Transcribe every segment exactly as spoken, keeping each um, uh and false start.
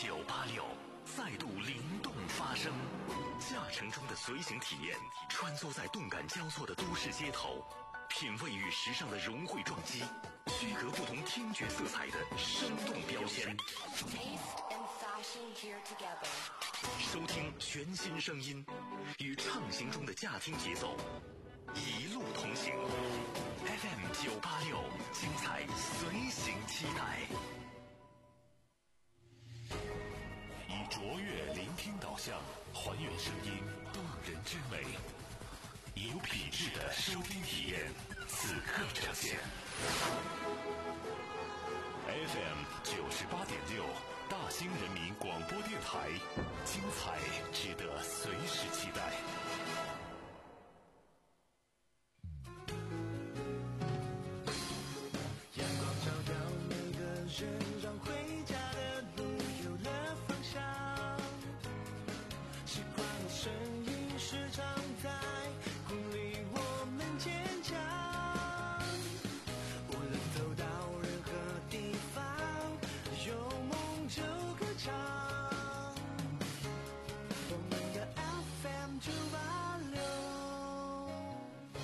九八六再度灵动发声，驾乘中的随行体验，穿梭在动感交错的都市街头，品味与时尚的融汇撞击，区隔不同听觉色彩的生动标签。收听全新声音，与畅行中的驾听节奏，一路同行。F M 九八六，精彩随行期待。以卓越聆听导向，还原声音动人之美，以有品质的收听体验，此刻呈现。F M 九十八点六，大兴人民广播电台，精彩值得随时期待。 阳光照耀每个人，让回家的路有了方向。习惯的声音时常在鼓励我们坚强。无论走到任何地方，有梦就歌唱。我们的 F M 九八六。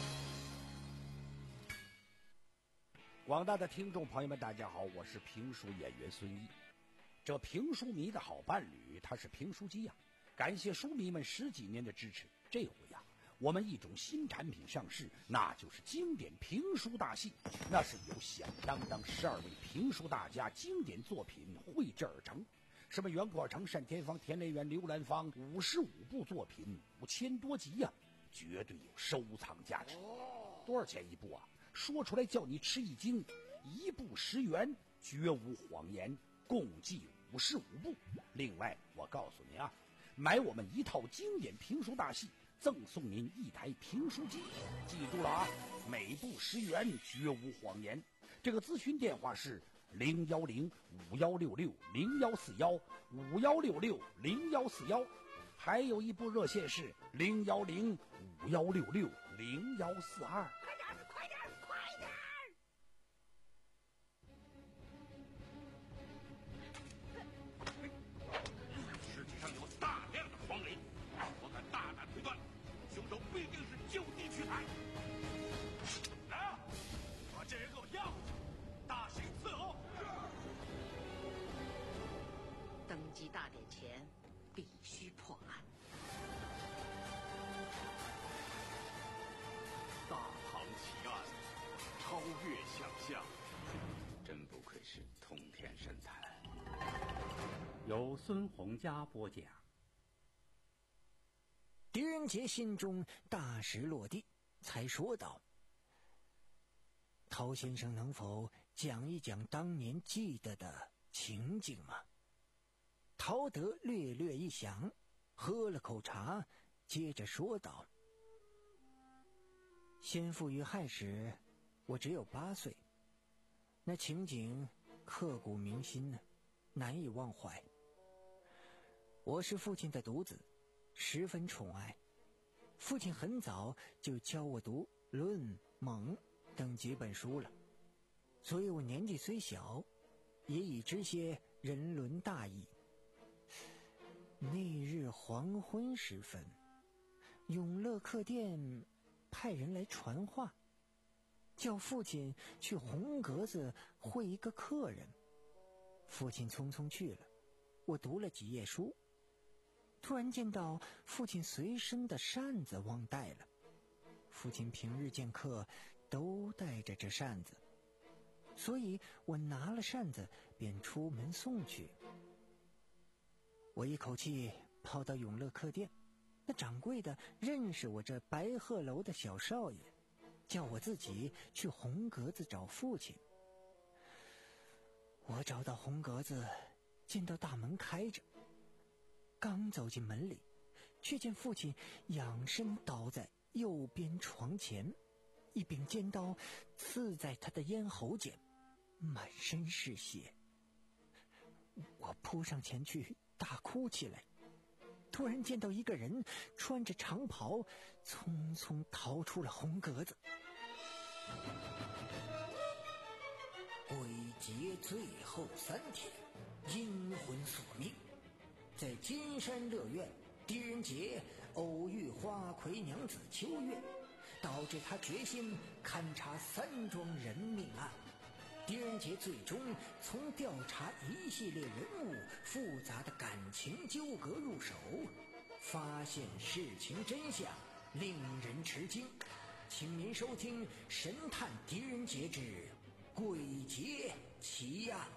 广大的听众朋友们，大家好，我是评书演员孙一。这评书迷的好伴侣，他是评书机呀、啊。感谢书迷们十几年的支持，这回呀、啊，我们一种新产品上市，那就是经典评书大戏。那是由响当当十二位评书大家经典作品绘制而成，什么袁阔成、单田芳、田雷元、刘兰芳，五十五部作品，五千多集呀、啊，绝对有收藏价值。多少钱一部啊？说出来叫你吃一惊，一部十元，绝无谎言，共计五十五部。另外，我告诉你啊，买我们一套经典评书大戏，赠送您一台评书机。记住了啊，每部十元，绝无谎言。这个咨询电话是零幺零五幺六六零幺四幺五幺六六零幺四幺，还有一部热线是零幺零五幺六六零幺四二。 快点，快点，快点！ 尸体上有大量的黄磷，我敢大胆推断，凶手必定是就地取材。来啊，把这人给我押回去，大刑伺候。 登基大典前必须破案。 大唐奇案，超越想象，真不愧是通天神探。 由孙洪佳播讲。 狄仁杰心中大石落地，才说道：陶先生能否讲一讲当年记得的情景吗？陶德略略一想，喝了口茶，接着说道：先父遇害时，我只有八岁，那情景刻骨铭心呢，难以忘怀。我是父亲的独子，十分宠爱，父亲很早就教我读《论》《蒙》等几本书了，所以我年纪虽小，也已知些人伦大义。那日黄昏时分，永乐客店派人来传话，叫父亲去红格子会一个客人。父亲匆匆去了，我读了几页书，突然见到父亲随身的扇子忘带了。父亲平日见客都带着这扇子，所以我拿了扇子便出门送去。我一口气跑到永乐客店，那掌柜的认识我这白鹤楼的小少爷，叫我自己去红格子找父亲。我找到红格子，见到大门开着，刚走进门里，却见父亲仰身倒在右边床前，一柄尖刀刺在他的咽喉间，满身是血。我扑上前去大哭起来，突然见到一个人穿着长袍，匆匆逃出了红格子。鬼节最后三天，阴魂索命， 在金山乐苑，狄仁杰偶遇花魁娘子秋月，导致他决心勘察三桩人命案。狄仁杰最终从调查一系列人物复杂的感情纠葛入手，发现事情真相，令人吃惊。请您收听《神探狄仁杰之鬼节奇案》。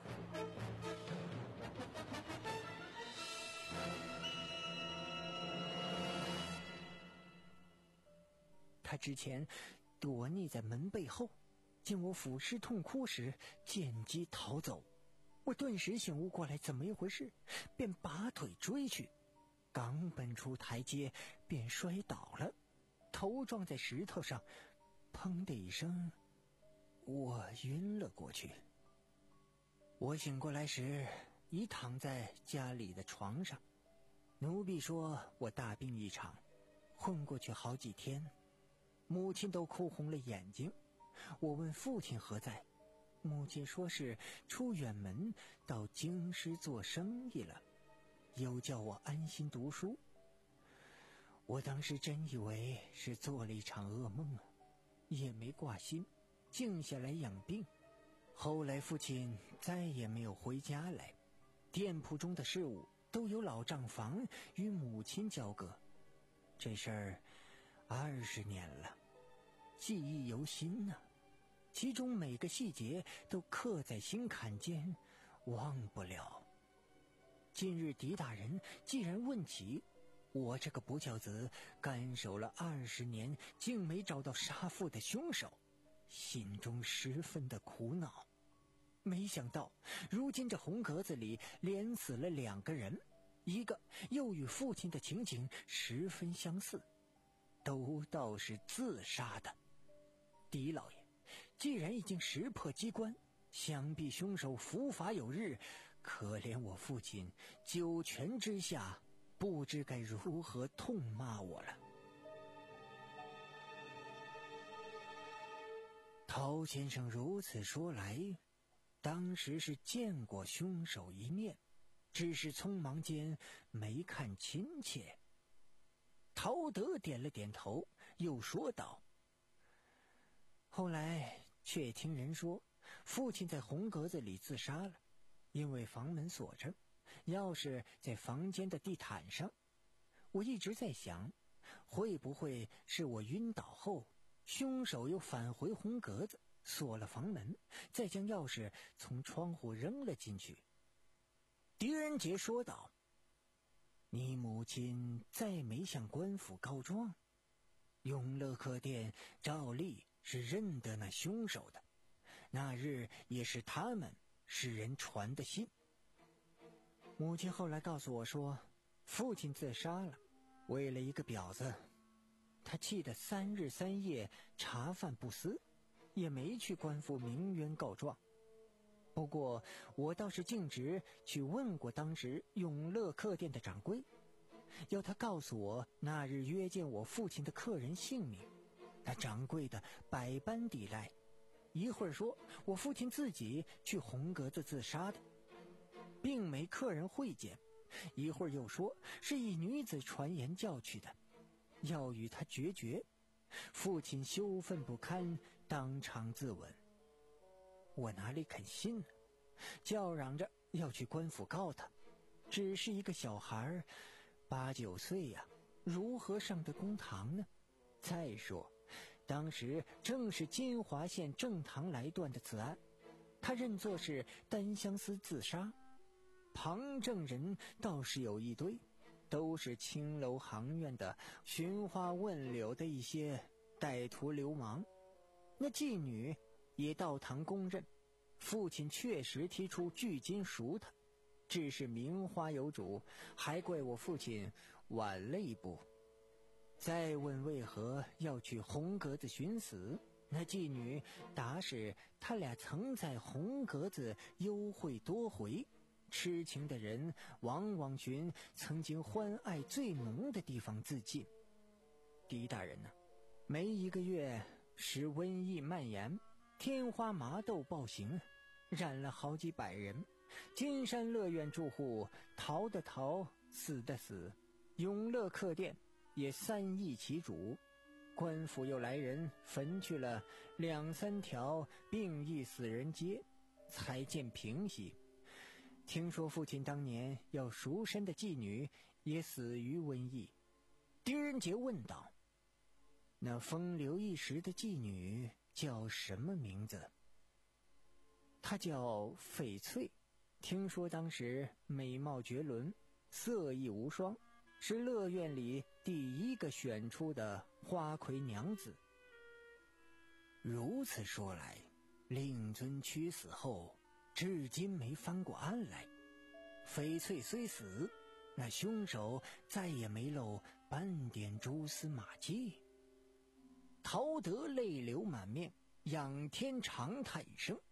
他之前躲匿在门背后，见我俯尸痛哭时见机逃走。我顿时醒悟过来怎么一回事，便拔腿追去，刚奔出台阶便摔倒了，头撞在石头上，砰的一声，我晕了过去。我醒过来时已躺在家里的床上，奴婢说我大病一场，混过去好几天，母亲都哭红了眼睛。我问父亲何在，母亲说是出远门到京师做生意了，又叫我安心读书。我当时真以为是做了一场噩梦啊，也没挂心，静下来养病。后来父亲再也没有回家来，店铺中的事务都由老账房与母亲交割。这事儿二十年了，记忆犹新啊，其中每个细节都刻在心坎间，忘不了。近日狄大人既然问起我这个不孝子干守了二十年，竟没找到杀父的凶手，心中十分的苦恼。没想到如今这红格子里连死了两个人，一个又与父亲的情景十分相似，都倒是自杀的。狄老爷既然已经识破机关，想必凶手伏法有日，可怜我父亲九泉之下，不知该如何痛骂我了。陶先生如此说来，当时是见过凶手一面，只是匆忙间没看亲切。陶德点了点头，又说道：后来却听人说父亲在红格子里自杀了，因为房门锁着，钥匙在房间的地毯上。我一直在想，会不会是我晕倒后，凶手又返回红格子，锁了房门，再将钥匙从窗户扔了进去。狄仁杰说道：你母亲再没向官府告状，永乐客店照例是认得那凶手的，那日也是他们使人传的信。母亲后来告诉我说，父亲自杀了，为了一个婊子，他气得三日三夜茶饭不思，也没去官府鸣冤告状。不过我倒是径直去问过当时永乐客店的掌柜，要他告诉我那日约见我父亲的客人姓名。那掌柜的百般抵赖，一会儿说我父亲自己去红格子自杀的，并没客人会见，一会儿又说是一女子传言叫去的，要与他决绝。父亲羞愤不堪，当场自刎。我哪里肯信呢，叫嚷着要去官府告他，只是一个小孩八九岁呀、啊，如何上得公堂呢？再说当时正是金华县正堂来断的此案，他认作是单相思自杀，旁证人倒是有一堆，都是青楼行院的寻花问柳的一些歹徒流氓。那妓女也到堂公认，父亲确实提出拒金赎他，只是名花有主，还怪我父亲晚了一步。再问为何要去红格子寻死，那妓女答是他俩曾在红格子幽会多回，痴情的人往往寻曾经欢爱最浓的地方自尽。狄大人呢、啊，没一个月使瘟疫蔓延，天花麻豆暴行，染了好几百人。金山乐苑住户逃的逃， 死的死，永乐客店也三易其主，官府又来人焚去了两三条病疫死人街，才见平息。听说父亲当年要赎身的妓女也死于瘟疫。狄仁杰问道：那风流一时的妓女叫什么名字？她叫翡翠，听说当时美貌绝伦，色艺无双，是乐院里第一个选出的花魁娘子。如此说来，令尊屈死后至今没翻过案来。翡翠虽死，那凶手再也没露半点蛛丝马迹。陶德泪流满面，仰天长叹一声：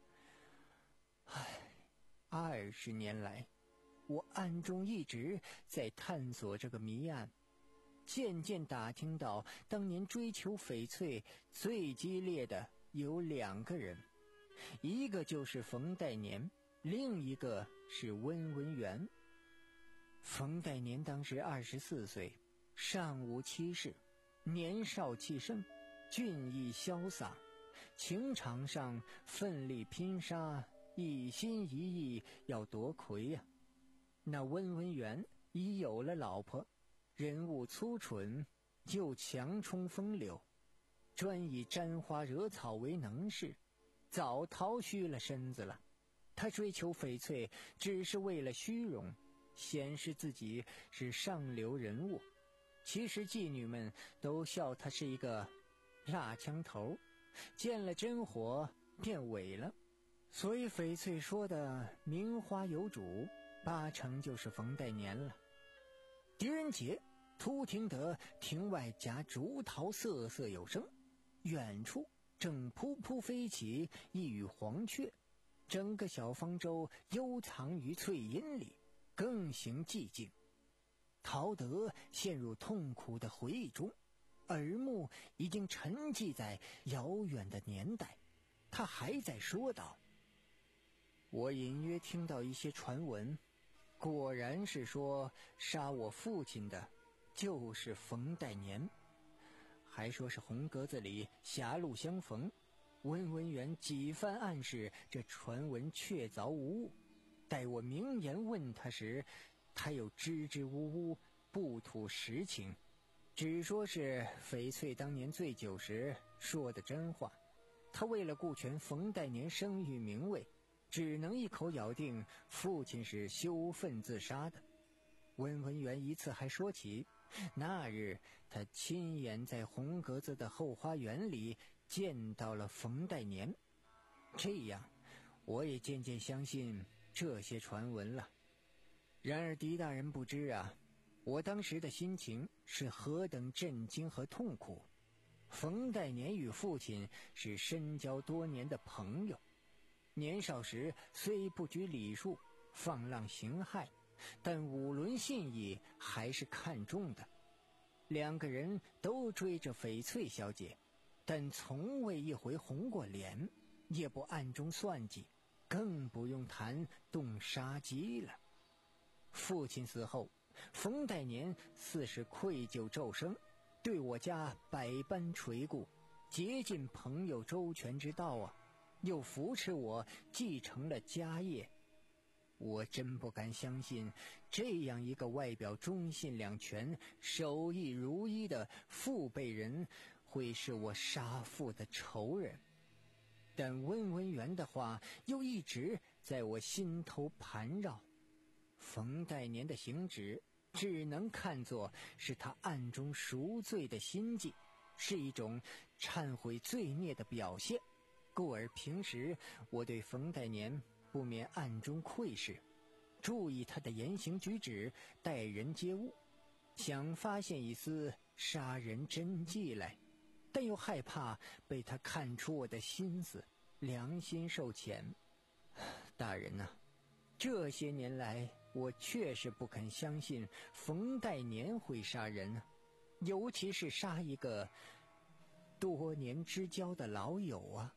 唉，二十年来，我暗中一直在探索这个谜案，渐渐打听到当年追求翡翠最激烈的有两个人，一个就是冯代年，另一个是温文元。冯代年当时二十四岁，尚无妻室，年少气盛，俊逸潇洒，情场上奋力拼杀，一心一意要夺魁呀、啊。那温文元已有了老婆，人物粗蠢，又强冲风流，专以沾花惹草为能事，早逃虚了身子了。他追求翡翠只是为了虚荣，显示自己是上流人物，其实妓女们都笑他是一个蜡枪头，见了真火便萎了。所以翡翠说的名花有主，八成就是冯代年了。狄仁杰突听得庭外夹竹桃瑟瑟有声，远处正扑扑飞起一羽黄雀，整个小方舟幽藏于翠荫里，更形寂静。陶德陷入痛苦的回忆中，耳目已经沉寂在遥远的年代。他还在说道：我隐约听到一些传闻，果然是说杀我父亲的就是冯代年，还说是红格子里狭路相逢。温文元几番暗示这传闻确凿无误，待我明言问他时，他又支支吾吾，不吐实情，只说是翡翠当年醉酒时说的真话。他为了顾全冯代年声誉名位，只能一口咬定父亲是羞愤自杀的。温文元一次还说起那日他亲眼在红格子的后花园里见到了冯代年，这样我也渐渐相信这些传闻了。然而狄大人不知啊，我当时的心情是何等震惊和痛苦。冯代年与父亲是深交多年的朋友，年少时虽不拘礼数，放浪形骸，但五伦信义还是看重的。两个人都追着翡翠小姐，但从未一回红过脸，也不暗中算计，更不用谈动杀机了。父亲死后，冯代年似是愧疚骤生，对我家百般垂顾，竭尽朋友周全之道啊，又扶持我继承了家业。我真不敢相信，这样一个外表忠信两全、手艺如一的父辈人，会是我杀父的仇人。但温文元的话又一直在我心头盘绕。冯代年的行止只能看作是他暗中赎罪的心计，是一种忏悔罪孽的表现，故而平时我对冯代年不免暗中窥视，注意他的言行举止、待人接物，想发现一丝杀人真迹来，但又害怕被他看出我的心思，良心受谴。大人呐、啊，这些年来我确实不肯相信冯代年会杀人啊，尤其是杀一个多年之交的老友啊。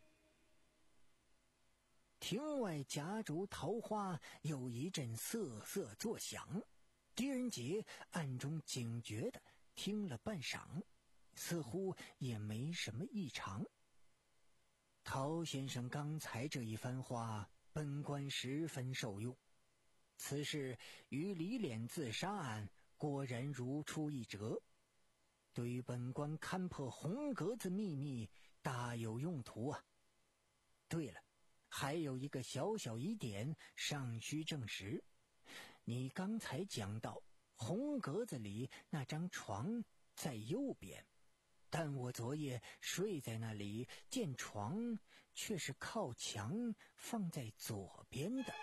庭外夹竹桃花有一阵瑟瑟作响， 狄仁杰暗中警觉地听了半晌，似乎也没什么异常。陶先生刚才这一番话，本官十分受用。此事与李脸自杀案果然如出一辙，对于本官勘破红格子秘密大有用途啊。对了，还有一个小小疑点尚需证实。你刚才讲到红格子里那张床在右边，但我昨夜睡在那里，见床却是靠墙放在左边的。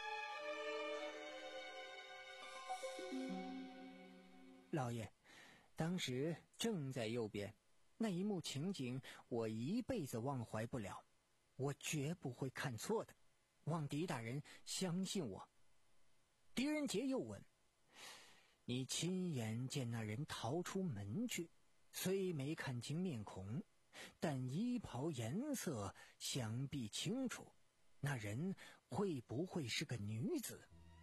老爷，当时正在右边，那一幕情景我一辈子忘怀不了，我绝不会看错的，望狄大人相信我。狄仁杰又问，你亲眼见那人逃出门去，虽没看清面孔，但衣袍颜色想必清楚，那人会不会是个女子？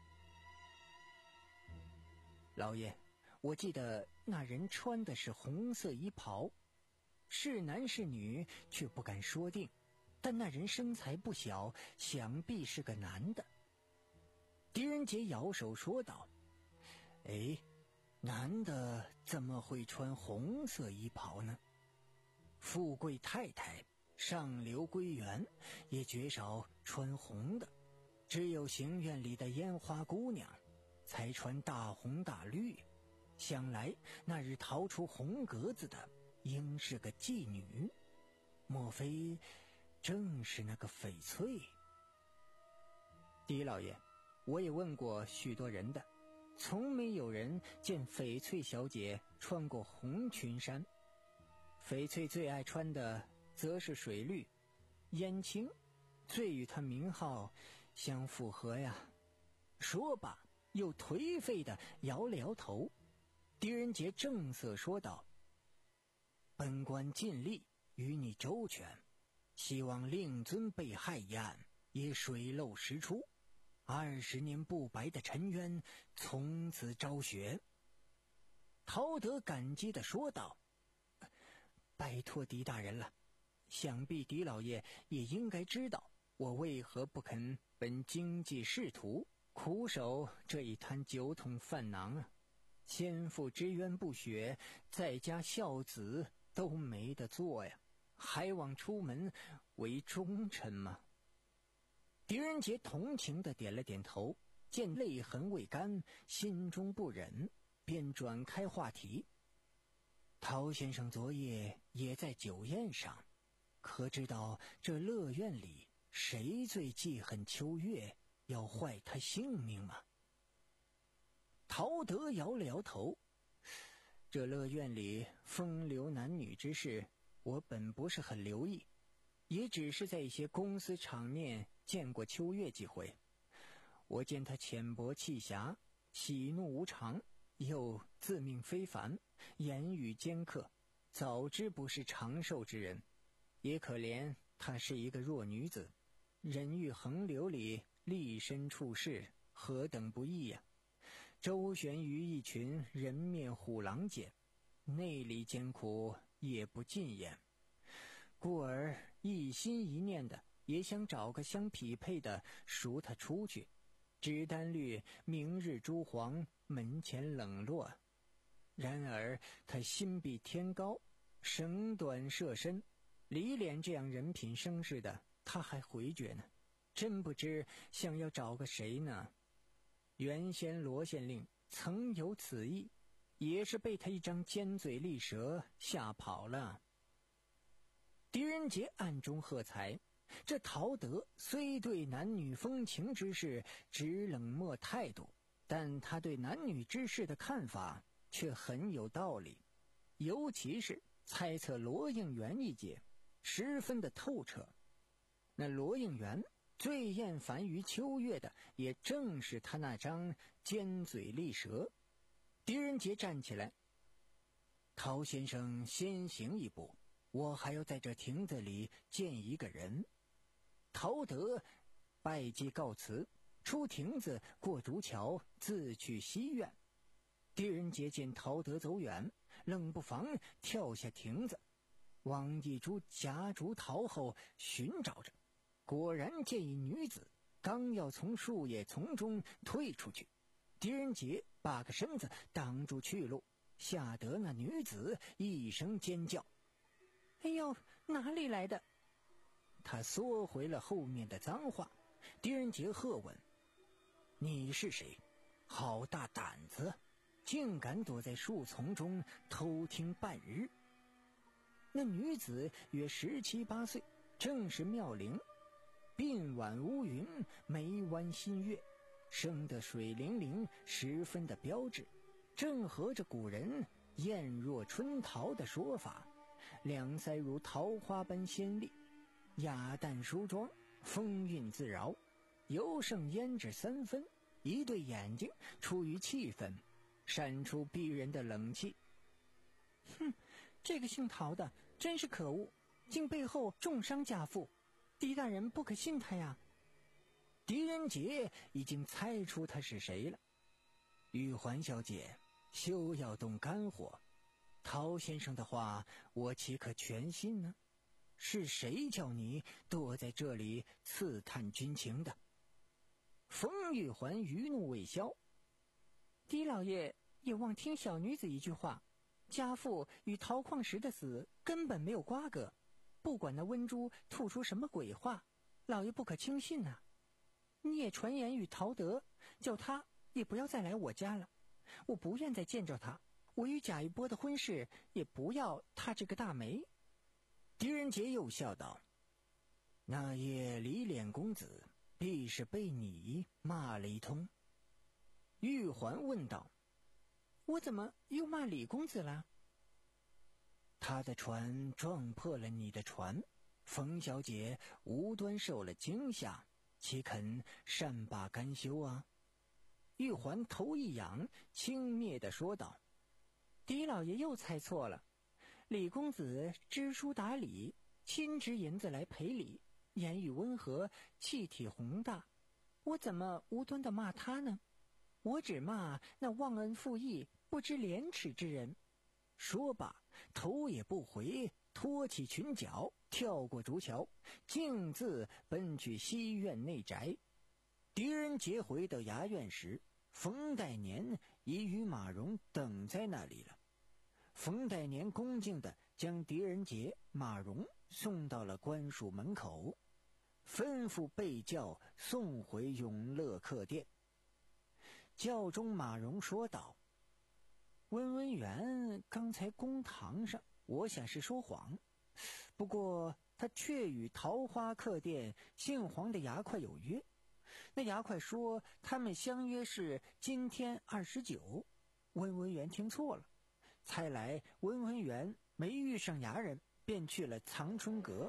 老爷，我记得那人穿的是红色衣袍，是男是女却不敢说定，但那人身材不小，想必是个男的。狄仁杰摇手说道，哎，男的怎么会穿红色衣袍呢？富贵太太、上流闺园也绝少穿红的，只有行院里的烟花姑娘才穿大红大绿。想来那日逃出红格子的应是个妓女，莫非正是那个翡翠？狄老爷，我也问过许多人的，从没有人见翡翠小姐穿过红裙衫。翡翠最爱穿的则是水绿、烟青，最与她名号相符合呀。说罢又颓废地摇了摇头。狄仁杰正色说道，本官尽力与你周全，希望令尊被害一案也水漏石出，二十年不白的沉冤从此昭雪。陶德感激地说道，拜托狄大人了，想必狄老爷也应该知道我为何不肯本经济仕途，苦守这一滩酒桶饭囊啊。先父之冤不雪，在家孝子都没得做呀，还望出门为忠臣吗？狄仁杰同情地点了点头，见泪痕未干，心中不忍，便转开话题。陶先生昨夜也在酒宴上，可知道这乐院里谁最记恨秋月，要坏他性命吗？陶德摇了摇头，这乐院里风流男女之事，我本不是很留意，也只是在一些公司场面见过秋月几回。我见他浅薄气侠，喜怒无常，又自命非凡，言语尖刻，早知不是长寿之人。也可怜她是一个弱女子，人欲横流里立身处世，何等不易呀！周旋于一群人面虎狼间，内里艰苦也不尽言，故而一心一念的也想找个相匹配的赎他出去，只单虑明日朱黄，门前冷落。然而他心比天高，绳短射深，李脸这样人品生事的他还回绝呢，真不知想要找个谁呢。原先罗县令曾有此意，也是被他一张尖嘴利舌吓跑了。狄仁杰暗中喝彩，这陶德虽对男女风情之事只冷漠态度，但他对男女之事的看法却很有道理，尤其是猜测罗应元一节，十分的透彻。那罗应元最厌烦于秋月的，也正是他那张尖嘴利舌。狄仁杰站起来，陶先生先行一步，我还要在这亭子里见一个人。陶德拜祭告辞，出亭子过竹桥，自去西院。 狄仁杰见陶德走远，冷不防跳下亭子，往一株夹竹桃后寻找着，果然见一女子刚要从树叶丛中退出去，狄仁杰把个身子挡住去路，吓得那女子一声尖叫：“哎呦，哪里来的？”他缩回了后面的脏话。狄仁杰喝问：“你是谁？好大胆子，竟敢躲在树丛中偷听半日？”那女子约十七八岁，正是妙龄，鬓挽乌云，眉弯新月，生得水灵灵，十分的标致，正合着古人艳若春桃的说法，两腮如桃花般鲜丽，雅淡梳妆，风韵自饶，尤胜胭脂三分，一对眼睛出于气氛，闪出逼人的冷气。哼，这个姓陶的真是可恶，竟背后重伤家父，狄大人不可信他呀。狄仁杰已经猜出他是谁了。玉环小姐，休要动肝火，陶先生的话我岂可全信呢？是谁叫你躲在这里刺探军情的？冯玉环余怒未消，狄老爷也忘听小女子一句话，家父与陶矿石的死根本没有瓜葛，不管那温珠吐出什么鬼话，老爷不可轻信呐、啊。你也传言与陶德，叫他也不要再来我家了，我不愿再见着他，我与贾一波的婚事也不要他这个大媒。狄仁杰又笑道：“那夜李脸公子必是被你骂了一通。”玉环问道：“我怎么又骂李公子了？”“他的船撞破了你的船，冯小姐无端受了惊吓，岂肯善罢甘休啊？”玉环头一仰，轻蔑地说道：“狄老爷又猜错了，李公子知书达理，亲执银子来赔礼，言语温和，气体宏大，我怎么无端的骂他呢？我只骂那忘恩负义、不知廉耻之人。”说罢，头也不回，拖起裙角，跳过竹桥，径自奔去西院内宅。狄仁杰回到衙院时，冯代年已与马荣等在那里了。冯代年恭敬地将狄仁杰、马荣送到了官署门口，吩咐备轿送回永乐客店。轿中马荣说道：“温文元刚才公堂上，我想是说谎，不过他却与桃花客店姓黄的衙快有约。那衙快说他们相约是今天二十九，温文元听错了，猜来温文元没遇上衙人，便去了藏春阁。”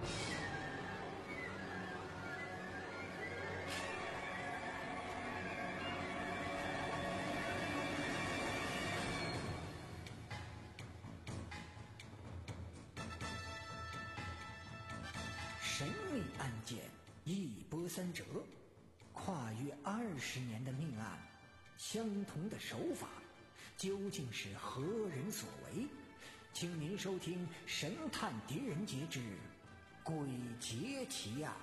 神秘案件一波三折，跨越二十年的命案，相同的手法，究竟是何人所为？请您收听《神探狄仁杰之鬼节奇案》。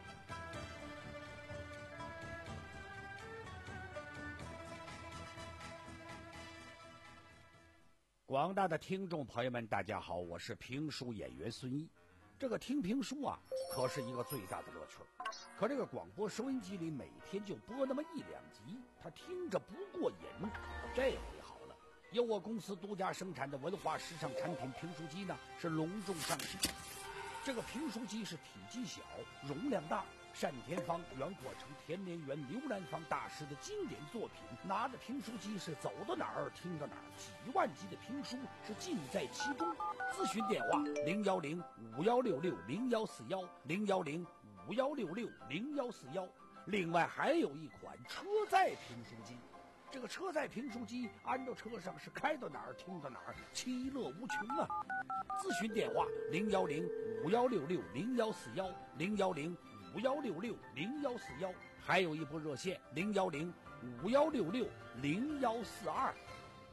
广大的听众朋友们，大家好，我是评书演员孙一。这个听评书啊，可是一个最大的乐趣。可这个广播收音机里每天就播那么一两集，他听着不过瘾。这回好了，由我公司独家生产的文化时尚产品评书机呢，是隆重上市。这个评书机是体积小，容量大，单田芳、袁国成、田连元、刘兰芳大师的经典作品。拿着评书机是走到哪儿听到哪儿，几万集的评书是尽在其中。咨询电话零幺零五幺六六零幺四幺零幺零五幺六六零幺四幺。另外还有一款车载评书机，这个车载评书机安到车上是开到哪儿听到哪儿，其乐无穷啊！咨询电话零幺零五幺六六零幺四幺零幺零五幺六六零幺四幺，还有一部热线零幺零五幺六六零幺四二。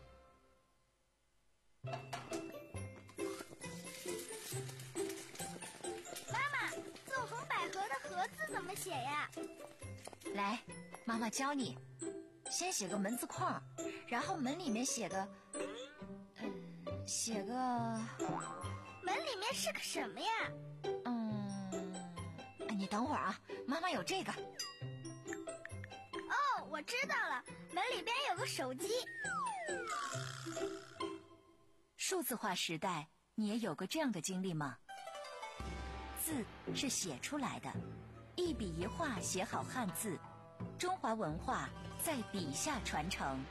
妈妈，纵横捭阖的阖字怎么写呀？ 来，妈妈教你。先写个门字框，然后门里面写个，嗯，写个。 门里面是个什么呀？ 嗯，你等会儿啊，妈妈有这个。 哦，我知道了，门里边有个手机。 数字化时代，你也有过这样的经历吗？字是写出来的，一笔一画写好汉字，中华文化在笔下传承。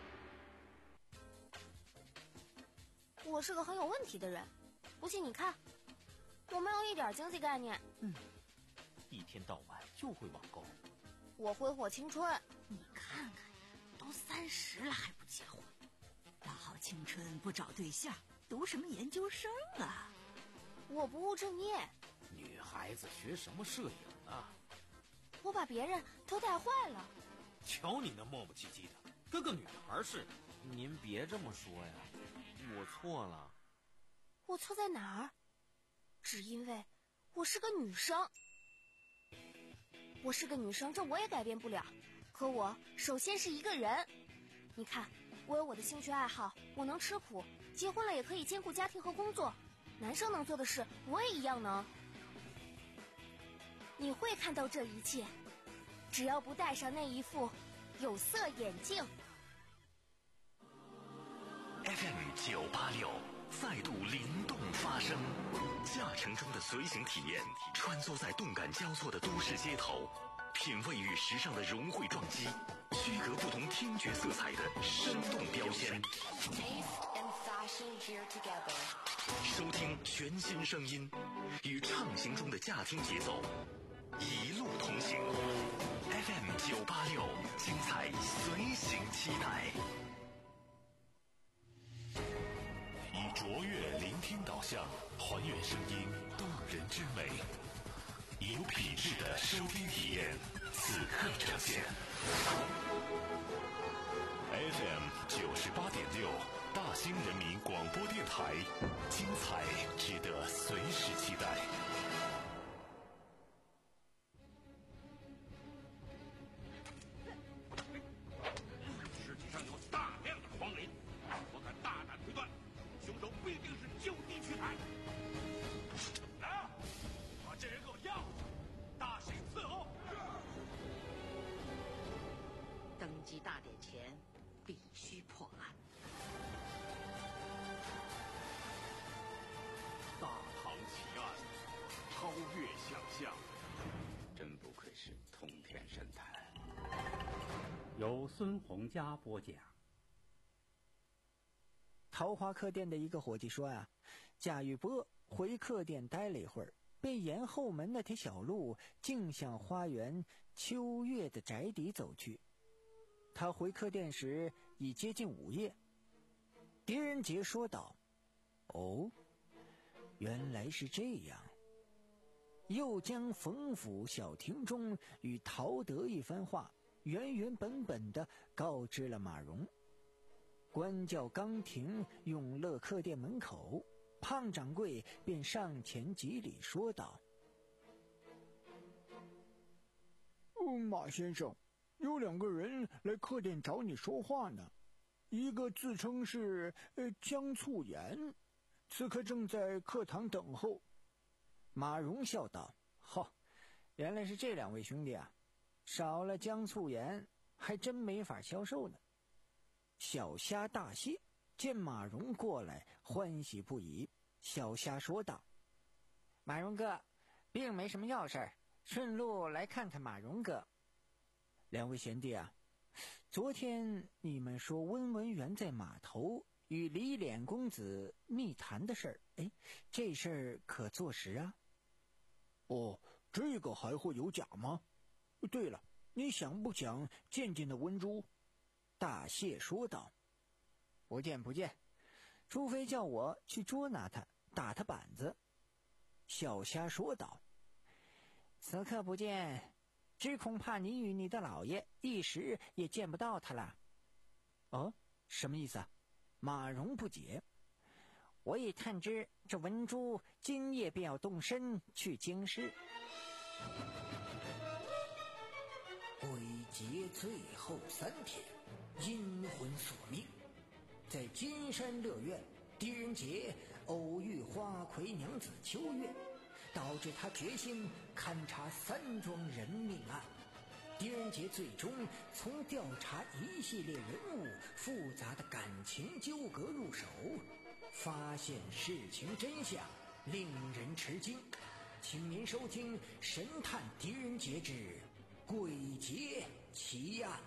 我是个很有问题的人，不信你看，我没有一点经济概念。 嗯，一天到晚就会网购。 我挥霍青春。 你看看，都三十了还不结婚，大好青春不找对象，读什么研究生啊？ 我不务正业。 女孩子学什么摄影啊？ 我把别人都带坏了。 瞧你那磨磨唧唧的，跟个女孩似的。您别这么说呀，我错了。 我错在哪儿？只因为我是个女生。我是个女生，这我也改变不了。可我首先是一个人。你看，我有我的兴趣爱好，我能吃苦，结婚了也可以兼顾家庭和工作。男生能做的事，我也一样能。你会看到这一切，只要不戴上那一副有色眼镜。 F M 九八六再度灵动发声，驾乘中的随行体验，穿梭在动感交错的都市街头，品味与时尚的融汇撞击，区隔不同听觉色彩的生动标签。收听全新声音，与畅行中的驾听节奏，一路同行。F M 九八六，精彩随行期待。以卓越聆听导向，还原声音动人之美，以有品质的收听体验，此刻呈现。F M 九十八点六，大兴人民广播电台，精彩值得随时期待。 尸体上有大量的黄磷，我敢大胆推断，凶手必定是就地取材。来，把这人给我要，大刑伺候。 登基大典前必须破案。 大唐奇案，超越想象， 真不愧是通天神探。 由孙洪佳播讲。 桃花客店的一个伙计说啊，贾玉波回客店待了一会儿，被沿后门那条小路径向花园秋月的宅邸走去。他回客店时已接近午夜。狄仁杰说道：“哦，原来是这样。”又将冯府小亭中与陶德一番话原原本本地告知了马蓉。官教刚停永乐客店门口，胖掌柜便上前几礼说道：“ 嗯，马先生，有两个人来客店找你说话呢，一个自称是呃江促言，此刻正在客堂等候。” 马蓉笑道：“吼，原来是这两位兄弟啊，少了江促言还真没法销售呢。”小虾大谢见马蓉过来，欢喜不已。小虾说道：“马蓉哥，并没什么要事儿，顺路来看看马蓉哥。”两位贤弟啊，昨天你们说温文元在码头与李脸公子密谈的事儿，哎，这事儿可坐实啊？ 哦，这个还会有假吗？对了，你想不想见见那温珠？ 大谢说道：“不见不见，除非叫我去捉拿他，打他板子。”小虾说道：“此刻不见，只恐怕你与你的老爷一时也见不到他了。”哦，什么意思啊？马蓉不解。 我已探知这文珠今夜便要动身去京师。鬼节最后三天，阴魂索命，在金山乐苑，狄仁杰偶遇花魁娘子秋月，导致他决心勘察三桩人命案。狄仁杰最终从调查一系列人物复杂的感情纠葛入手，发现事情真相，令人吃惊。请您收听《神探狄仁杰之鬼节奇案》。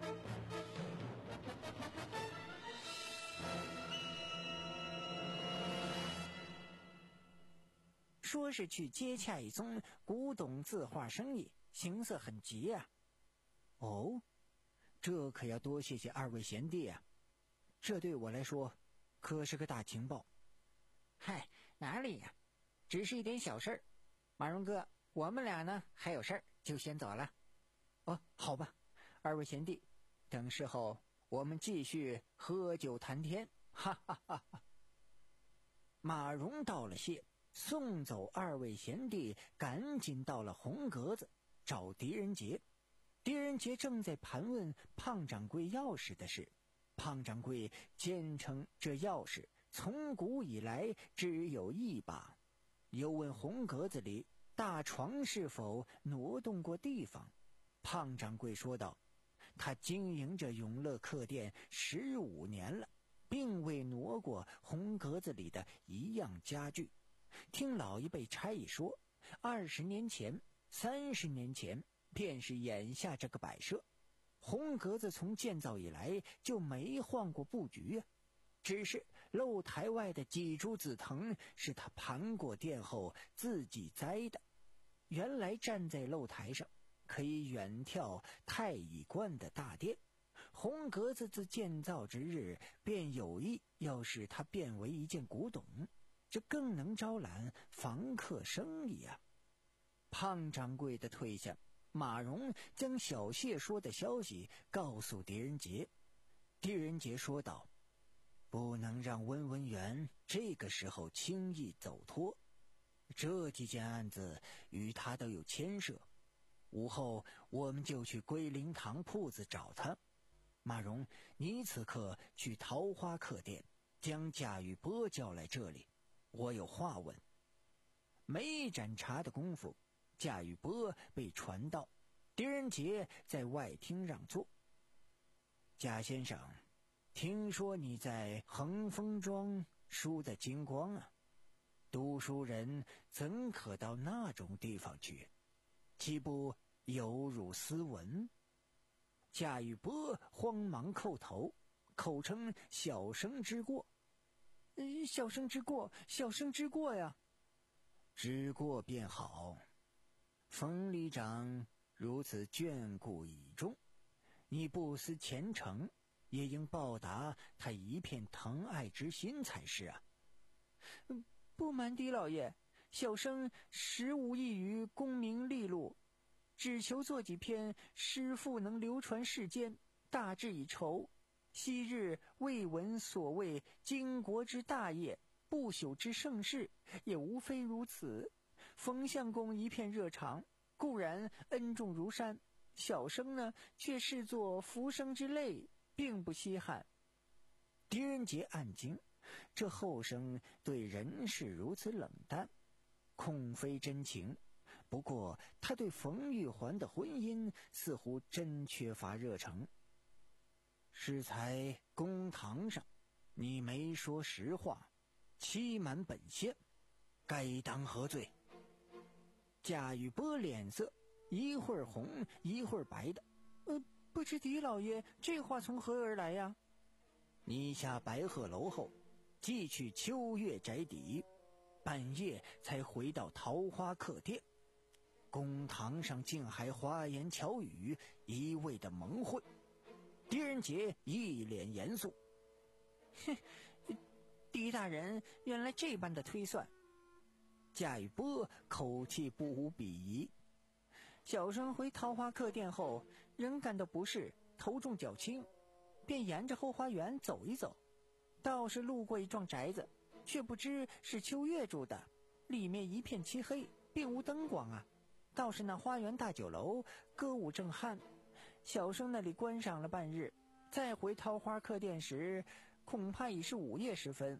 说是去接洽一宗古董字画生意，形色很急啊。哦，这可要多谢谢二位贤弟啊，这对我来说可是个大情报。嗨，哪里呀、啊，只是一点小事儿。马荣哥，我们俩呢还有事儿，就先走了。哦，好吧，二位贤弟，等事后我们继续喝酒谈天。哈哈哈哈。马荣道了谢，送走二位贤弟，赶紧到了红格子找狄仁杰。狄仁杰正在盘问胖掌柜钥匙的事，胖掌柜坚称这钥匙从古以来只有一把，又问红格子里大床是否挪动过地方。胖掌柜说道，他经营着永乐客店十五年了，并未挪过红格子里的一样家具。听老一辈差役说，二十年前三十年前便是眼下这个摆设。红格子从建造以来就没换过布局啊，只是露台外的几株紫藤是他盘过店后自己栽的。原来站在露台上可以远眺太乙观的大殿，红格子自建造之日便有意要使它变为一件古董，这更能招揽房客生意啊。胖掌柜的退下，马荣将小谢说的消息告诉狄仁杰。狄仁杰说道，不能让温文元这个时候轻易走脱，这几件案子与他都有牵涉，午后我们就去归灵堂铺子找他。马荣，你此刻去桃花客店，将贾雨波叫来这里，我有话问。没一盏茶的功夫，贾雨波被传到，狄仁杰在外厅让座。贾先生，听说你在恒丰庄输得精光啊，读书人怎可到那种地方去？岂不有辱斯文？贾雨波慌忙叩头，口称小生之过。嗯，小生之过，小生之过呀。知过便好，冯里长如此眷顾倚重，你不思前程，也应报答他一片疼爱之心才是啊。不瞒狄老爷，小生实无异于功名利禄，只求做几篇诗赋能流传世间，大志已酬。昔日未闻所谓经国之大业，不朽之盛世，也无非如此。冯相公一片热肠，固然恩重如山，小生呢却视作浮生之泪，并不稀罕。狄仁杰暗惊，这后生对人事如此冷淡，恐非真情。不过他对冯玉环的婚姻似乎真缺乏热诚。适才公堂上，你没说实话，欺瞒本县，该当何罪？贾雨波脸色一会儿红一会儿白的，呃，不知狄老爷这话从何而来呀？你下白鹤楼后，即去秋月宅邸，半夜才回到桃花客店，公堂上竟还花言巧语，一味的蒙混。狄仁杰一脸严肃，哼，狄大人原来这般的推算。贾雨波口气不无鄙夷，小生回桃花客店后，仍感到不适，头重脚轻，便沿着后花园走一走，倒是路过一幢宅子， 却不知是秋月住的，里面一片漆黑，并无灯光啊。倒是那花园大酒楼歌舞正酣，小生那里观赏了半日，再回桃花客店时，恐怕已是午夜时分。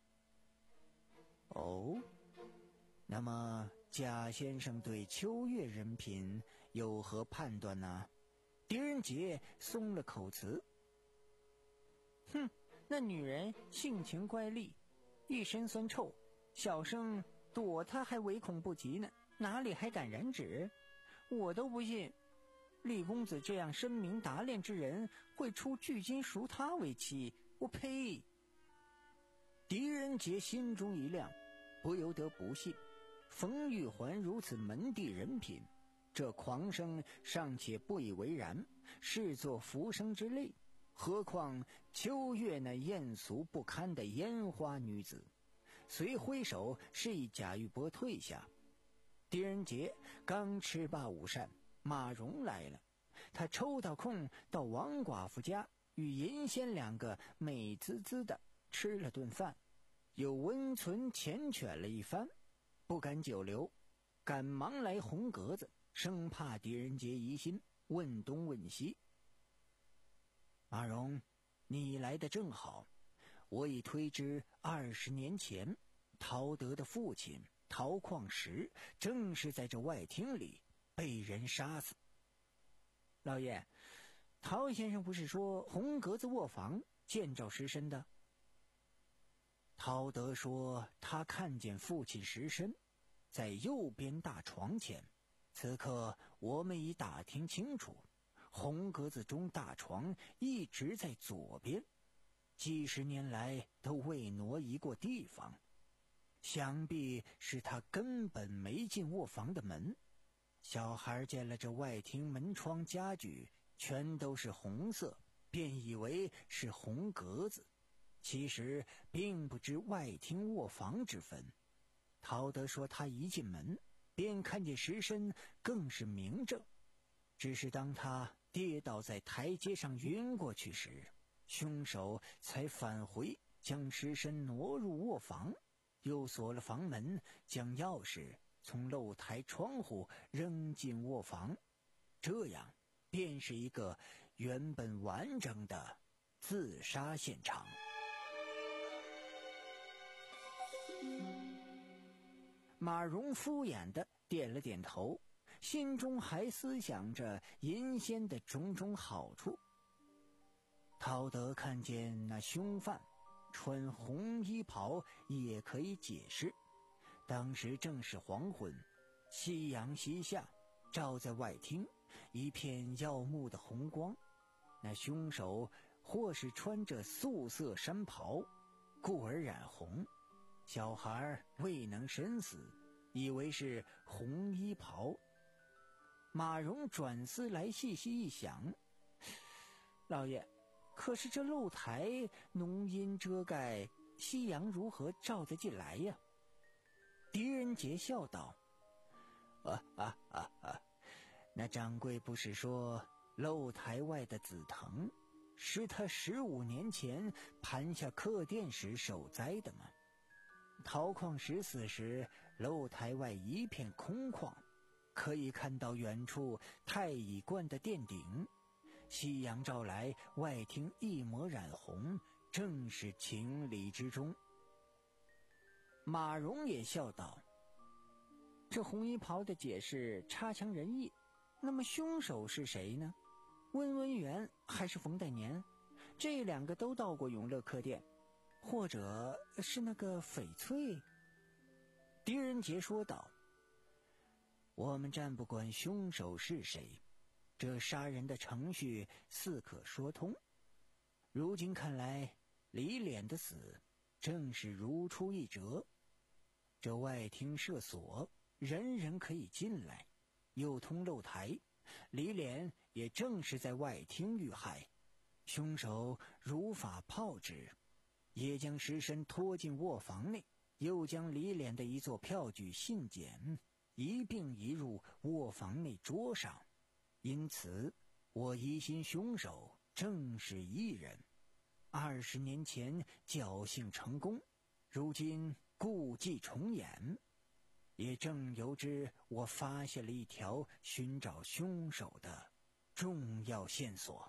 哦，那么贾先生对秋月人品有何判断呢？狄仁杰松了口词。哼，那女人性情乖戾，一身酸臭，小生躲她还唯恐不及呢，哪里还敢染指？我都不信李公子这样深明达练之人会出巨金赎她为妻，我呸！狄仁杰心中一亮，不由得不信冯玉环如此门第人品，这狂生尚且不以为然，视作浮生之类，何况秋月那艳俗不堪的烟花女子。遂挥手示意贾玉波退下。狄仁杰刚吃罢午膳，马蓉来了，他抽到空到王寡妇家，与银仙两个美滋滋的吃了顿饭，又温存缱绻了一番，不敢久留，赶忙来红格子，生怕狄仁杰疑心，问东问西。马蓉，你来得正好，我已推知二十年前陶德的父亲陶矿石正是在这外厅里被人杀死。老爷，陶先生不是说红格子卧房见着尸身的？陶德说他看见父亲尸身在右边大床前，此刻我们已打听清楚，红格子中大床一直在左边，几十年来都未挪移过地方，想必是他根本没进卧房的门。小孩见了这外厅门窗家具全都是红色，便以为是红格子，其实并不知外厅卧房之分。陶德说他一进门便看见尸身，更是明证。只是当他跌倒在台阶上晕过去时，凶手才返回将尸身挪入卧房，又锁了房门，将钥匙从露台窗户扔进卧房，这样便是一个原本完整的自杀现场。马蓉敷衍地点了点头，心中还思想着银仙的种种好处。陶德看见那凶犯穿红衣袍也可以解释，当时正是黄昏，夕阳西下，照在外厅一片耀目的红光。那凶手或是穿着素色衫袍，故而染红，小孩未能身死，以为是红衣袍。马蓉转思来细细一想，老爷，可是这露台浓阴遮盖，夕阳如何照得进来呀？狄仁杰笑道：啊啊啊啊！那掌柜不是说露台外的紫藤是他十五年前盘下客店时受灾的吗？陶矿石死时，露台外一片空旷，可以看到远处太乙观的殿顶，夕阳照来，外厅一抹染红，正是情理之中。马蓉也笑道：这红衣袍的解释差强人意，那么凶手是谁呢？温文元还是冯代年？这两个都到过永乐客店，或者是那个翡翠？狄仁杰说道：我们暂不管凶手是谁，这杀人的程序似可说通。如今看来，李脸的死正是如出一辙。这外厅设锁，人人可以进来，又通露台，李脸也正是在外厅遇害，凶手如法炮制，也将尸身拖进卧房内，又将李脸的一座票据信简一并移入卧房内桌上。因此我疑心凶手正是一人。二十年前侥幸成功， 如今故伎重演，也正由之我发现了一条寻找凶手的重要线索。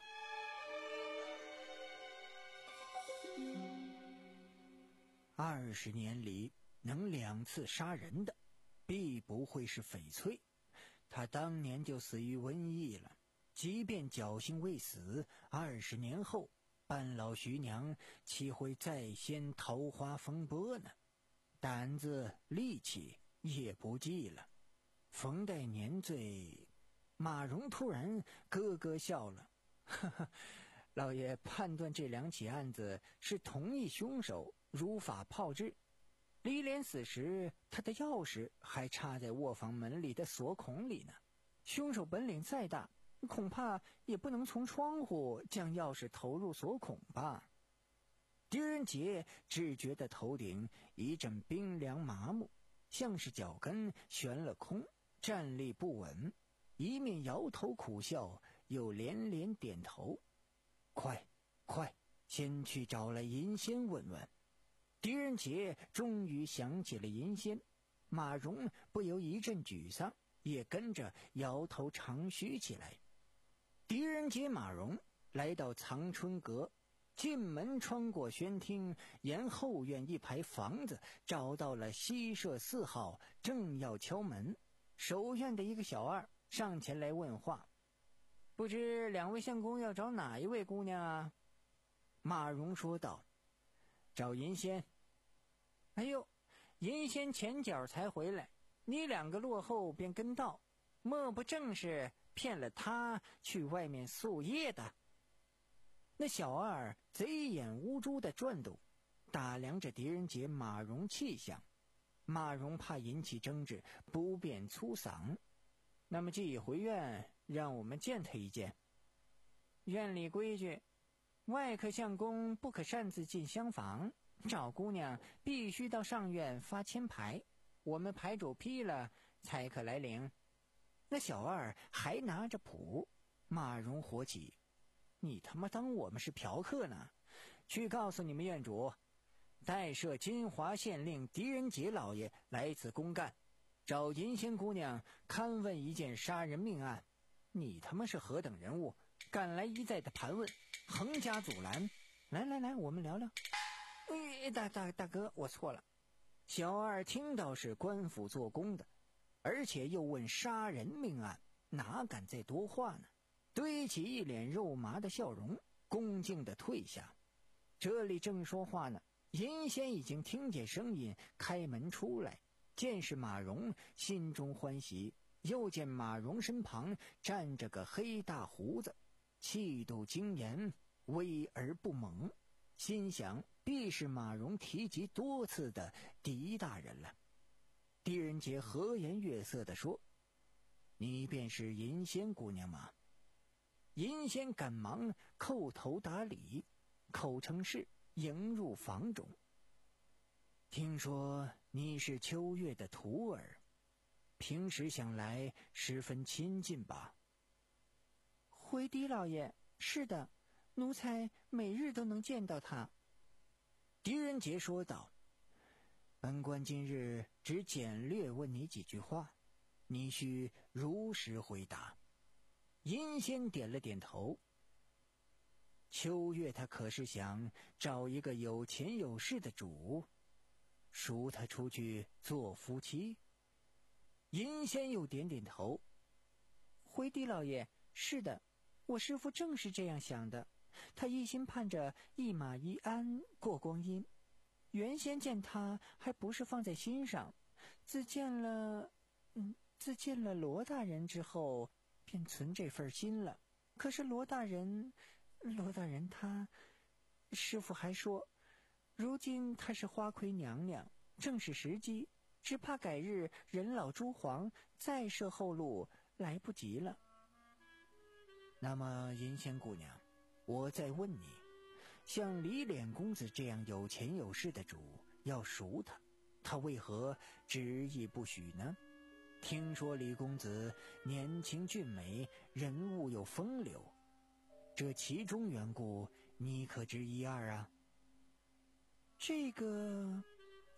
二十年里能两次杀人的，必不会是翡翠。他当年就死于瘟疫了，即便侥幸未死，二十年后半老徐娘岂会再掀桃花风波呢？胆子力气也不济了。冯代年罪，马蓉突然咯咯笑了。呵呵，老爷判断这两起案子是同一凶手，如法炮制。李莲死时，他的钥匙还插在卧房门里的锁孔里呢。凶手本领再大，恐怕也不能从窗户将钥匙投入锁孔吧。狄仁杰只觉得头顶一阵冰凉麻木，像是脚跟悬了空，站立不稳，一面摇头苦笑，又连连点头。快快，先去找来银仙问问。狄仁杰终于想起了银仙，马蓉不由一阵沮丧，也跟着摇头长吁起来。狄仁杰、马蓉来到藏春阁，进门穿过轩厅，沿后院一排房子找到了西舍四号，正要敲门，守院的一个小二上前来问话：“不知两位相公要找哪一位姑娘啊？”马蓉说道：“找银仙。”“哎呦，银仙前脚才回来，你两个落后便跟到，莫不正是骗了他去外面宿夜的？”那小二贼眼乌珠的转动，打量着狄仁杰、马蓉气象。马蓉怕引起争执，不便粗嗓：“那么既已回院，让我们见他一见。”“院里规矩，外客相公不可擅自进厢房，找姑娘必须到上院发签牌，我们牌主批了才可来领。”那小二还拿着谱。马蓉火起：“你他妈当我们是嫖客呢？去告诉你们院主，代设金华县令狄仁杰老爷来此公干，找银仙姑娘勘问一件杀人命案。你他妈是何等人物，敢来一再的盘问，横加阻拦？来来来，我们聊聊。”“哎，大大大哥，我错了。”小二听到是官府做工的，而且又问杀人命案，哪敢再多话呢？堆起一脸肉麻的笑容，恭敬地退下。这里正说话呢，银仙已经听见声音，开门出来，见是马蓉，心中欢喜，又见马蓉身旁站着个黑大胡子，气度惊严，威而不猛，心想必是马蓉提及多次的狄大人了。狄仁杰和颜悦色地说：“你便是银仙姑娘吗？”银仙赶忙叩头打礼，口称是，迎入房中。“听说你是秋月的徒儿，平时想来十分亲近吧？”“回狄老爷，是的，奴才每日都能见到他。”狄仁杰说道：“本官今日只简略问你几句话，你需如实回答。”银仙点了点头。秋月他可是想找一个有钱有势的主，赎他出去做夫妻？银仙又点点头。“回狄老爷，是的，我师父正是这样想的，他一心盼着一马一鞍过光阴，原先见他还不是放在心上，自见了嗯，自见了罗大人之后便存这份心了。可是罗大人罗大人他师父还说，如今他是花魁娘娘，正是时机，只怕改日人老珠黄，再设后路来不及了。”“那么银仙姑娘，我再问你，像李脸公子这样有钱有势的主要赎他，他为何执意不许呢？听说李公子年轻俊美，人物又风流，这其中缘故，你可知一二啊？”“这个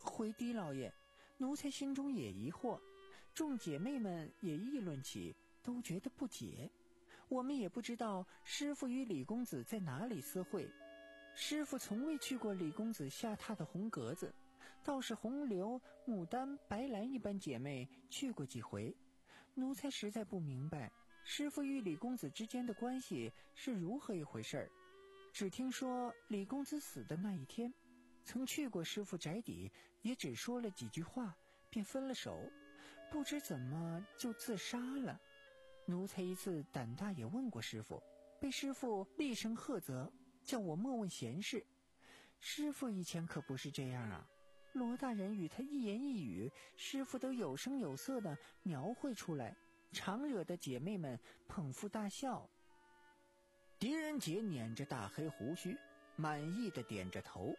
回狄老爷，奴才心中也疑惑，众姐妹们也议论起，都觉得不解。我们也不知道师傅与李公子在哪里私会，师傅从未去过李公子下榻的红格子，倒是红柳、牡丹、白兰一般姐妹去过几回。奴才实在不明白师傅与李公子之间的关系是如何一回事儿。只听说李公子死的那一天，曾去过师傅宅邸，也只说了几句话便分了手，不知怎么就自杀了。奴才一次胆大也问过师傅，被师傅厉声喝责，叫我莫问闲事。师傅以前可不是这样啊，罗大人与他一言一语，师傅都有声有色地描绘出来，常惹得姐妹们捧腹大笑。狄仁杰捻着大黑胡须，满意地点着头。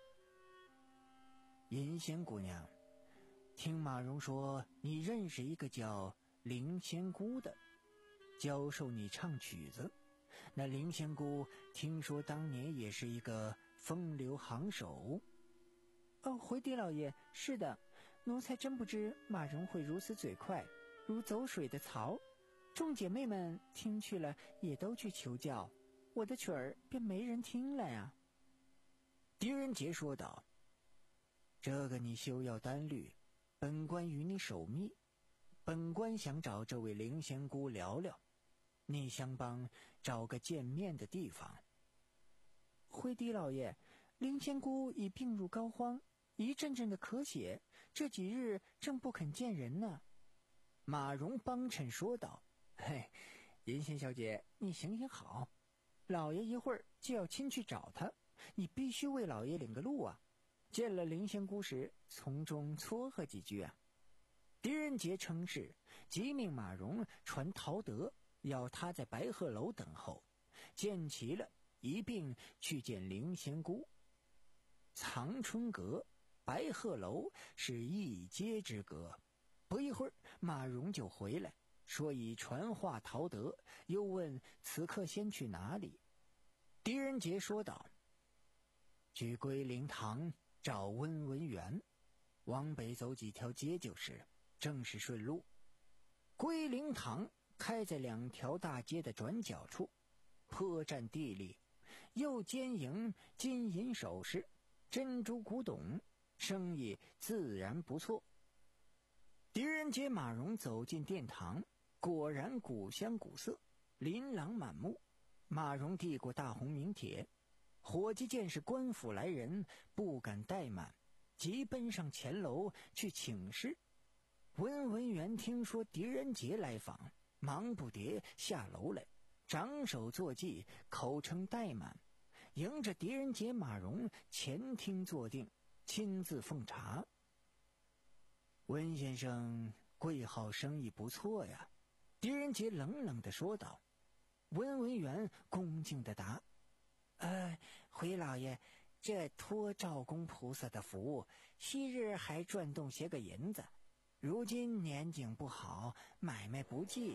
银仙姑娘，听马蓉说你认识一个叫灵仙姑的，教授你唱曲子。那灵仙姑听说当年也是一个风流行手。哦，回狄老爷，是的，奴才真不知马蓉会如此嘴快，如走水的槽。众姐妹们听去了，也都去求教，我的曲儿便没人听了呀。狄仁杰说道：这个你休要单虑，本官与你守密。本官想找这位灵仙姑聊聊，你相帮找个见面的地方。回狄老爷，灵仙姑已病入膏肓，一阵阵的咳血，这几日正不肯见人呢。马蓉帮衬说道：嘿，银仙小姐，你行行好，老爷一会儿就要亲去找他，你必须为老爷领个路啊。见了灵仙姑时，从中撮合几句啊。狄仁杰称是，即命马蓉传陶德，要他在白鹤楼等候，见齐了一并去见灵仙姑。藏春阁、白鹤楼是一街之隔，不一会儿马蓉就回来，说已传话陶德，又问此刻先去哪里。狄仁杰说道：去归灵堂找温文元，往北走几条街就是，正是顺路。归灵堂开在两条大街的转角处，颇占地利，又兼营金银首饰、珍珠古董，生意自然不错。狄仁杰马蓉走进殿堂，果然古香古色，琳琅满目。马蓉递过大红名帖，伙计见是官府来人，不敢怠慢，急奔上前楼去请示。温文元听说狄仁杰来访，忙不迭下楼来，掌手作记，口称怠慢，迎着狄仁杰马蓉前厅坐定，亲自奉茶。温先生贵号生意不错呀，狄仁杰冷冷地说道。温文元恭敬地答：呃，回老爷，这托赵公菩萨的福，昔日还赚动些个银子，如今年景不好，买卖不济。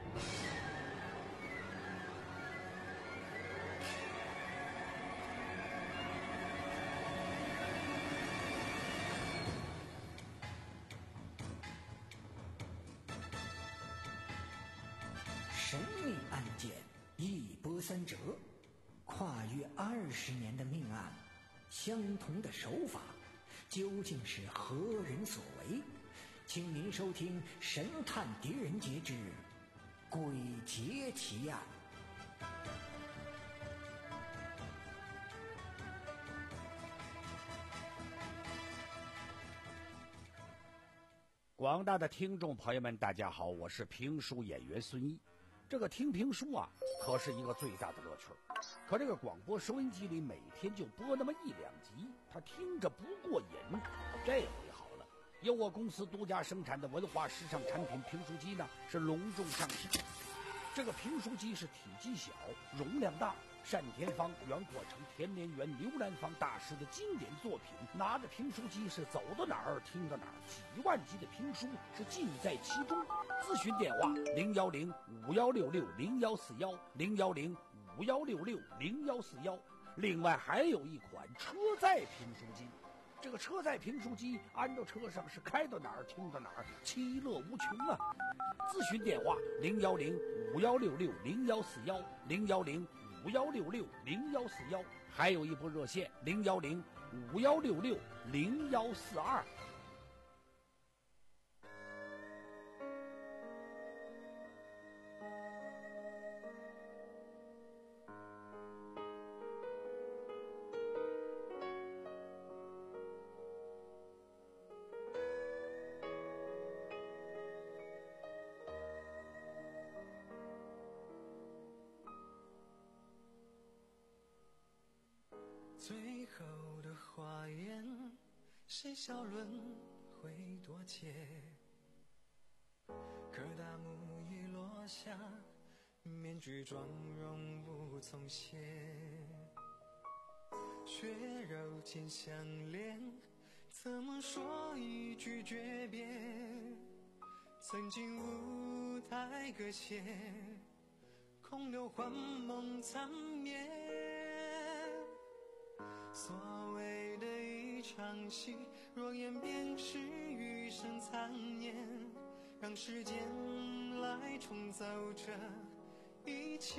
神秘案件一波三折，跨越二十年的命案，相同的手法，究竟是何人所为？请您收听《神探狄仁杰之鬼节奇案》。 广大的听众朋友们，大家好，我是评书演员孙一。这个听评书啊，可是一个最大的乐趣。可这个广播收音机里每天就播那么一两集，他听着不过瘾。这回好了，由我公司独家生产的文化时尚产品评书机呢，是隆重上市。这个评书机是体积小，容量大，单田芳、袁国成、田连元、刘兰芳大师的经典作品。拿着评书机是走到哪儿听到哪儿，几万集的评书是尽在其中。咨询电话零幺零五幺六六零幺四幺零幺零五幺六六零幺四幺。另外还有一款车载评书机， 这个车载评书机安到车上是开到哪儿听到哪儿，其乐无穷啊！咨询电话零幺零五幺六六零幺四幺零幺零五幺六六零幺四幺，还有一部热线零幺零五幺六六零幺四二。 最后的花言，谁笑轮回多劫？可大幕已落下，面具妆容无从卸。血肉间相连，怎么说一句诀别？曾经舞台搁浅，空留幻梦残灭。所谓的一场戏，若演变是余生残念，让时间来重走这一切。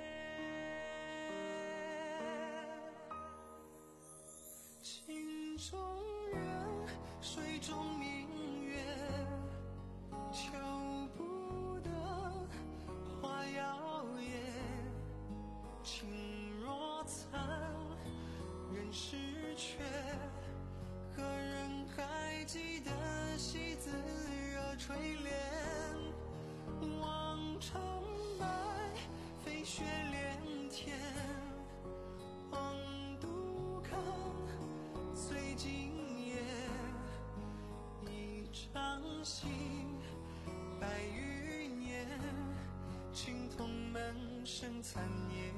情中人，水中明月，求不得花摇曳，情若残人失却，何人还记得戏子热垂帘？望长白，飞雪连天，望杜康醉今夜。一场戏，百余年，青铜门生残念。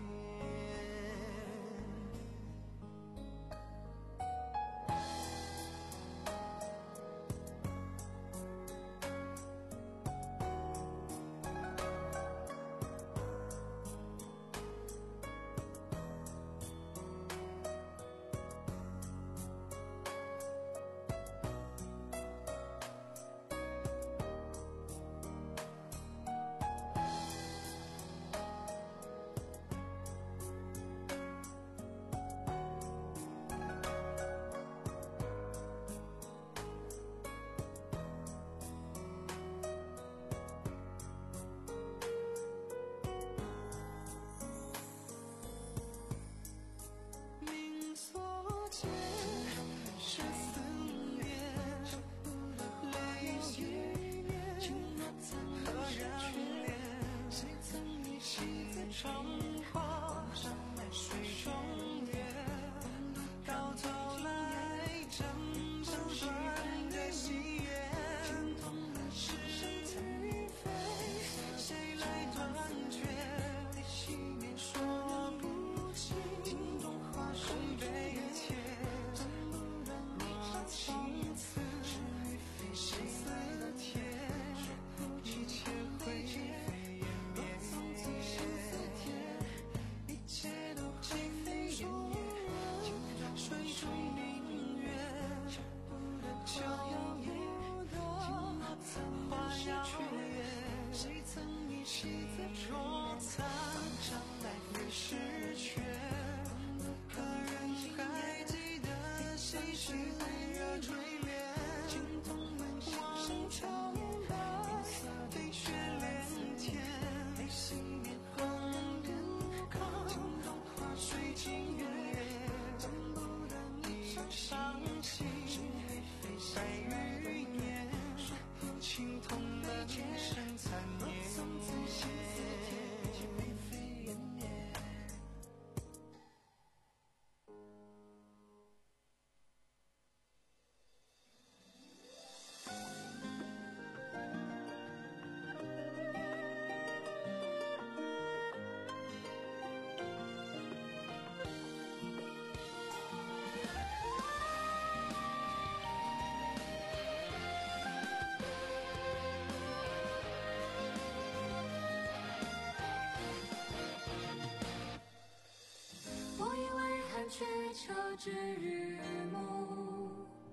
却求知日暮。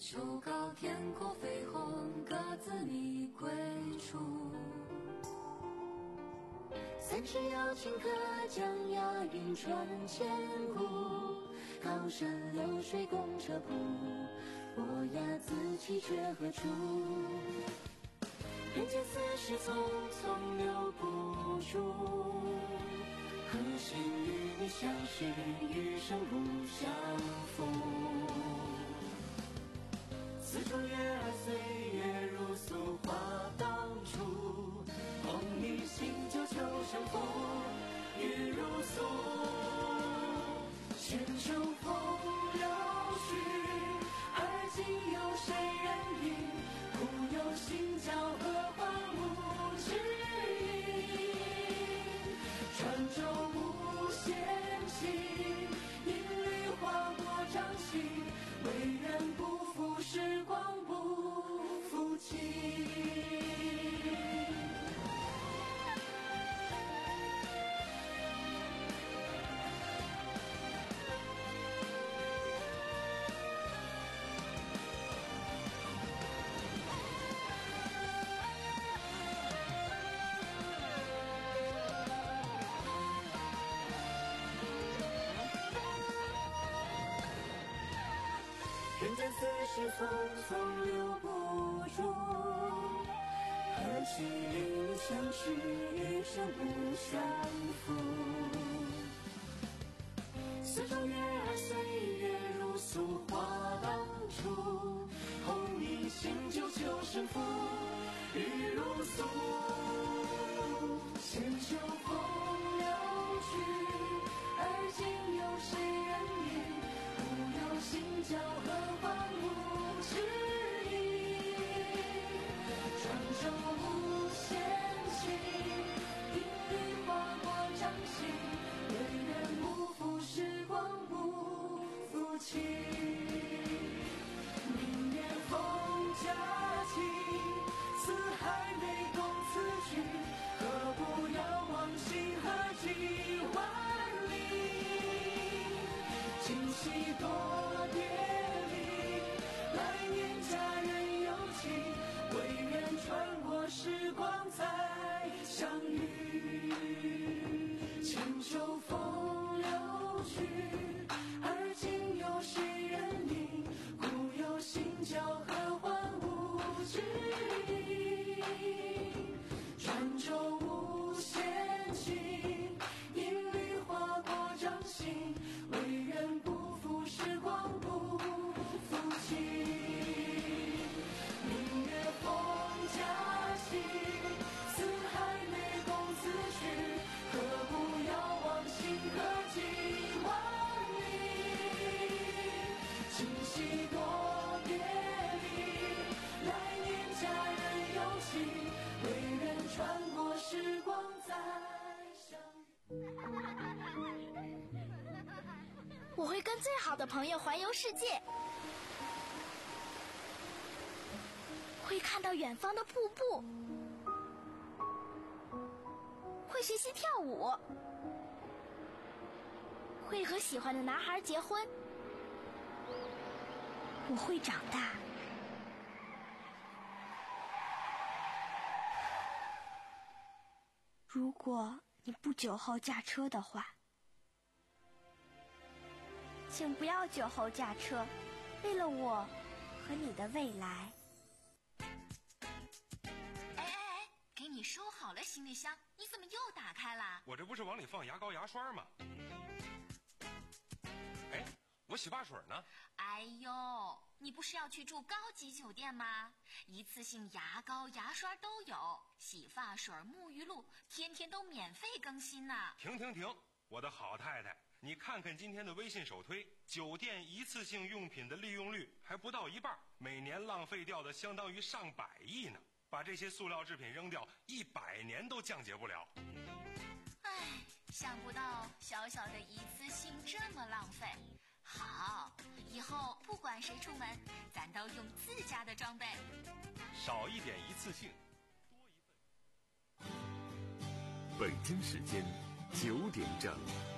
秋高天空绯红，各自觅归处。三尺瑶琴客，将押韵传千古。高山流水共车谱，我呀自弃却何处？人间似事匆匆留不住，何时与你相识，余生不相负。似竹月儿，岁月如素，话当初。红雨醒酒，秋生福，雨如素。千秋风流去，而今有谁人语？故有心交合，换无知音。传舟无限期，一缕划过掌心。唯愿不负时光，不负情。人间似事匆匆留不住，何其与你相识，余生不相负。似竹月儿，岁月如素，话当初。红衣醒酒，秋生福，雨如素。千秋风流去，而今有谁人语？故有心交合，换无知音。传舟无限期，一缕划过掌心。唯愿不负时光，不负情。明月风佳期，四海内共此曲。何不遥望星河几万里？今夕多别离，来年佳人有期。唯愿穿过时光再相遇。千秋风流去，而今有谁人明？故有心交合，换无知音。传舟无限期，一缕划过掌心。唯愿不负时光，不负情。明月风佳期，四海内共此曲。何不遥望星河几万里？今夕多别离，来年佳人有期。唯愿穿过时光再相遇。 我会跟最好的朋友环游世界，会看到远方的瀑布，会学习跳舞，会和喜欢的男孩结婚。我会长大。如果你不酒后驾车的话，请不要酒后驾车，为了我和你的未来。 哎哎哎，给你收好了行李箱，你怎么又打开了？ 我这不是往里放牙膏牙刷吗？哎，我洗发水呢？ 哎呦，你不是要去住高级酒店吗？一次性牙膏牙刷都有，洗发水沐浴露天天都免费更新呢。 停停停，我的好太太，你看看今天的微信首推，酒店一次性用品的利用率还不到一半，每年浪费掉的相当于上百亿呢。把这些塑料制品扔掉，一百年都降解不了。 唉，想不到小小的一次性这么浪费。好，以后不管谁出门，咱都用自家的装备， 少一点一次性，多一份。 北京时间九点整。